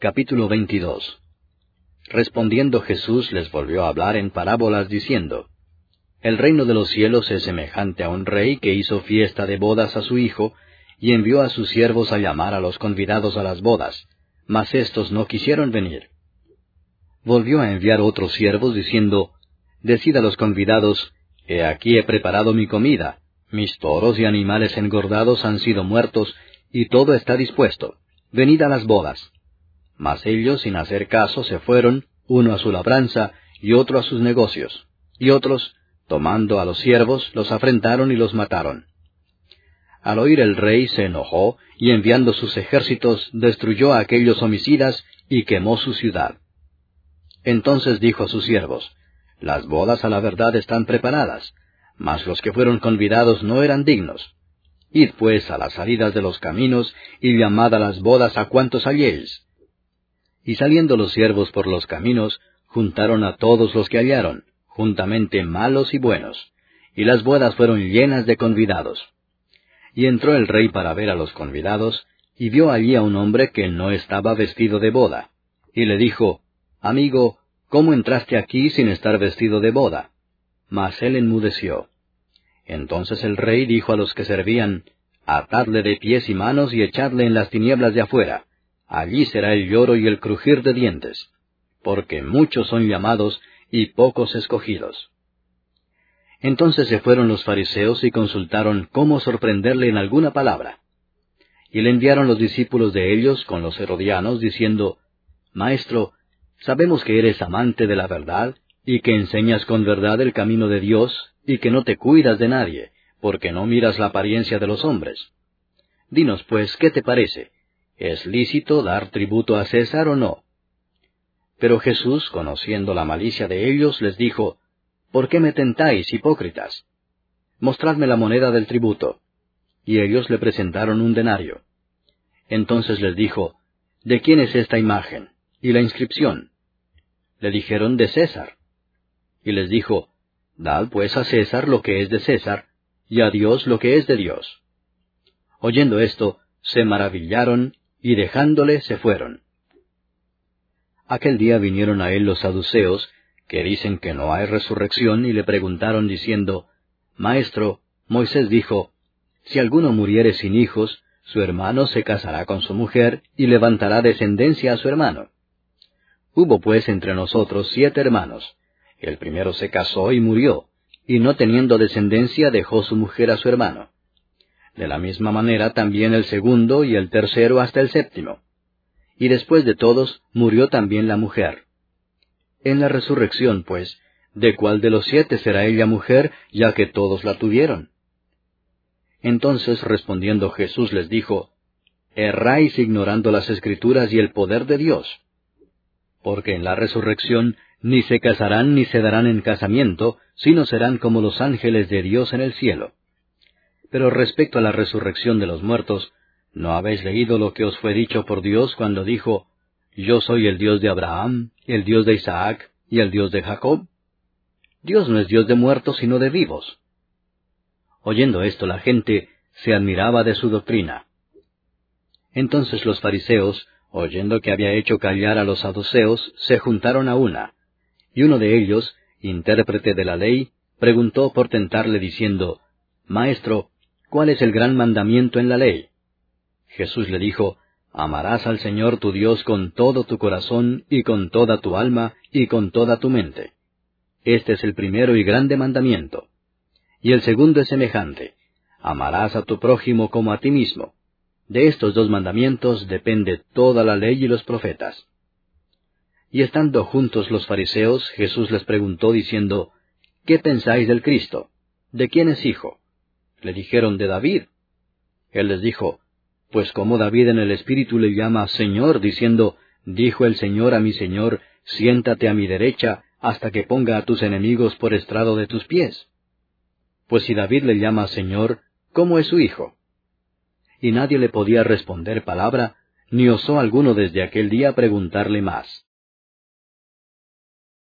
Capítulo 22. Respondiendo Jesús les volvió a hablar en parábolas diciendo, El reino de los cielos es semejante a un rey que hizo fiesta de bodas a su hijo, y envió a sus siervos a llamar a los convidados a las bodas, mas éstos no quisieron venir. Volvió a enviar otros siervos diciendo, Decid a los convidados, He aquí he preparado mi comida, mis toros y animales engordados han sido muertos, y todo está dispuesto, venid a las bodas. Mas ellos, sin hacer caso, se fueron, uno a su labranza, y otro a sus negocios, y otros, tomando a los siervos, los afrentaron y los mataron. Al oír el rey se enojó, y enviando sus ejércitos, destruyó a aquellos homicidas, y quemó su ciudad. Entonces dijo a sus siervos, Las bodas a la verdad están preparadas, mas los que fueron convidados no eran dignos. Id pues a las salidas de los caminos, y llamad a las bodas a cuantos halléis. Y saliendo los siervos por los caminos, juntaron a todos los que hallaron, juntamente malos y buenos, y las bodas fueron llenas de convidados. Y entró el rey para ver a los convidados, y vio allí a un hombre que no estaba vestido de boda, y le dijo, Amigo, ¿cómo entraste aquí sin estar vestido de boda? Mas él enmudeció. Entonces el rey dijo a los que servían, Atadle de pies y manos y echadle en las tinieblas de afuera. Allí será el lloro y el crujir de dientes, porque muchos son llamados y pocos escogidos. Entonces se fueron los fariseos y consultaron cómo sorprenderle en alguna palabra. Y le enviaron los discípulos de ellos con los herodianos, diciendo, Maestro, sabemos que eres amante de la verdad, y que enseñas con verdad el camino de Dios, y que no te cuidas de nadie, porque no miras la apariencia de los hombres. Dinos pues, ¿qué te parece? ¿Es lícito dar tributo a César o no? Pero Jesús, conociendo la malicia de ellos, les dijo, ¿Por qué me tentáis, hipócritas? Mostradme la moneda del tributo. Y ellos le presentaron un denario. Entonces les dijo, ¿De quién es esta imagen? ¿Y la inscripción? Le dijeron, de César. Y les dijo, Dad pues a César lo que es de César, y a Dios lo que es de Dios. Oyendo esto, se maravillaron, y dejándole se fueron. Aquel día vinieron a él los saduceos, que dicen que no hay resurrección, y le preguntaron diciendo, Maestro, Moisés dijo, Si alguno muriere sin hijos, su hermano se casará con su mujer, y levantará descendencia a su hermano. Hubo pues entre nosotros 7 hermanos. El primero se casó y murió, y no teniendo descendencia dejó su mujer a su hermano. De la misma manera también el segundo y el tercero hasta el séptimo. Y después de todos murió también la mujer. En la resurrección, pues, ¿de cuál de los 7 será ella mujer, ya que todos la tuvieron? Entonces respondiendo Jesús les dijo, Erráis ignorando las Escrituras y el poder de Dios. Porque en la resurrección ni se casarán ni se darán en casamiento, sino serán como los ángeles de Dios en el cielo. Pero respecto a la resurrección de los muertos, ¿no habéis leído lo que os fue dicho por Dios cuando dijo, Yo soy el Dios de Abraham, el Dios de Isaac y el Dios de Jacob? Dios no es Dios de muertos, sino de vivos. Oyendo esto la gente se admiraba de su doctrina. Entonces los fariseos, oyendo que había hecho callar a los saduceos, se juntaron a una, y uno de ellos, intérprete de la ley, preguntó por tentarle diciendo, Maestro, ¿cuál es el gran mandamiento en la ley? Jesús le dijo, Amarás al Señor tu Dios con todo tu corazón, y con toda tu alma, y con toda tu mente. Este es el primero y grande mandamiento. Y el segundo es semejante, Amarás a tu prójimo como a ti mismo. De estos 2 mandamientos depende toda la ley y los profetas. Y estando juntos los fariseos, Jesús les preguntó diciendo, ¿Qué pensáis del Cristo? ¿De quién es hijo? Le dijeron, de David. Él les dijo, Pues como David en el Espíritu le llama Señor, diciendo, Dijo el Señor a mi Señor, Siéntate a mi derecha, hasta que ponga a tus enemigos por estrado de tus pies. Pues si David le llama Señor, ¿cómo es su hijo? Y nadie le podía responder palabra, ni osó alguno desde aquel día preguntarle más.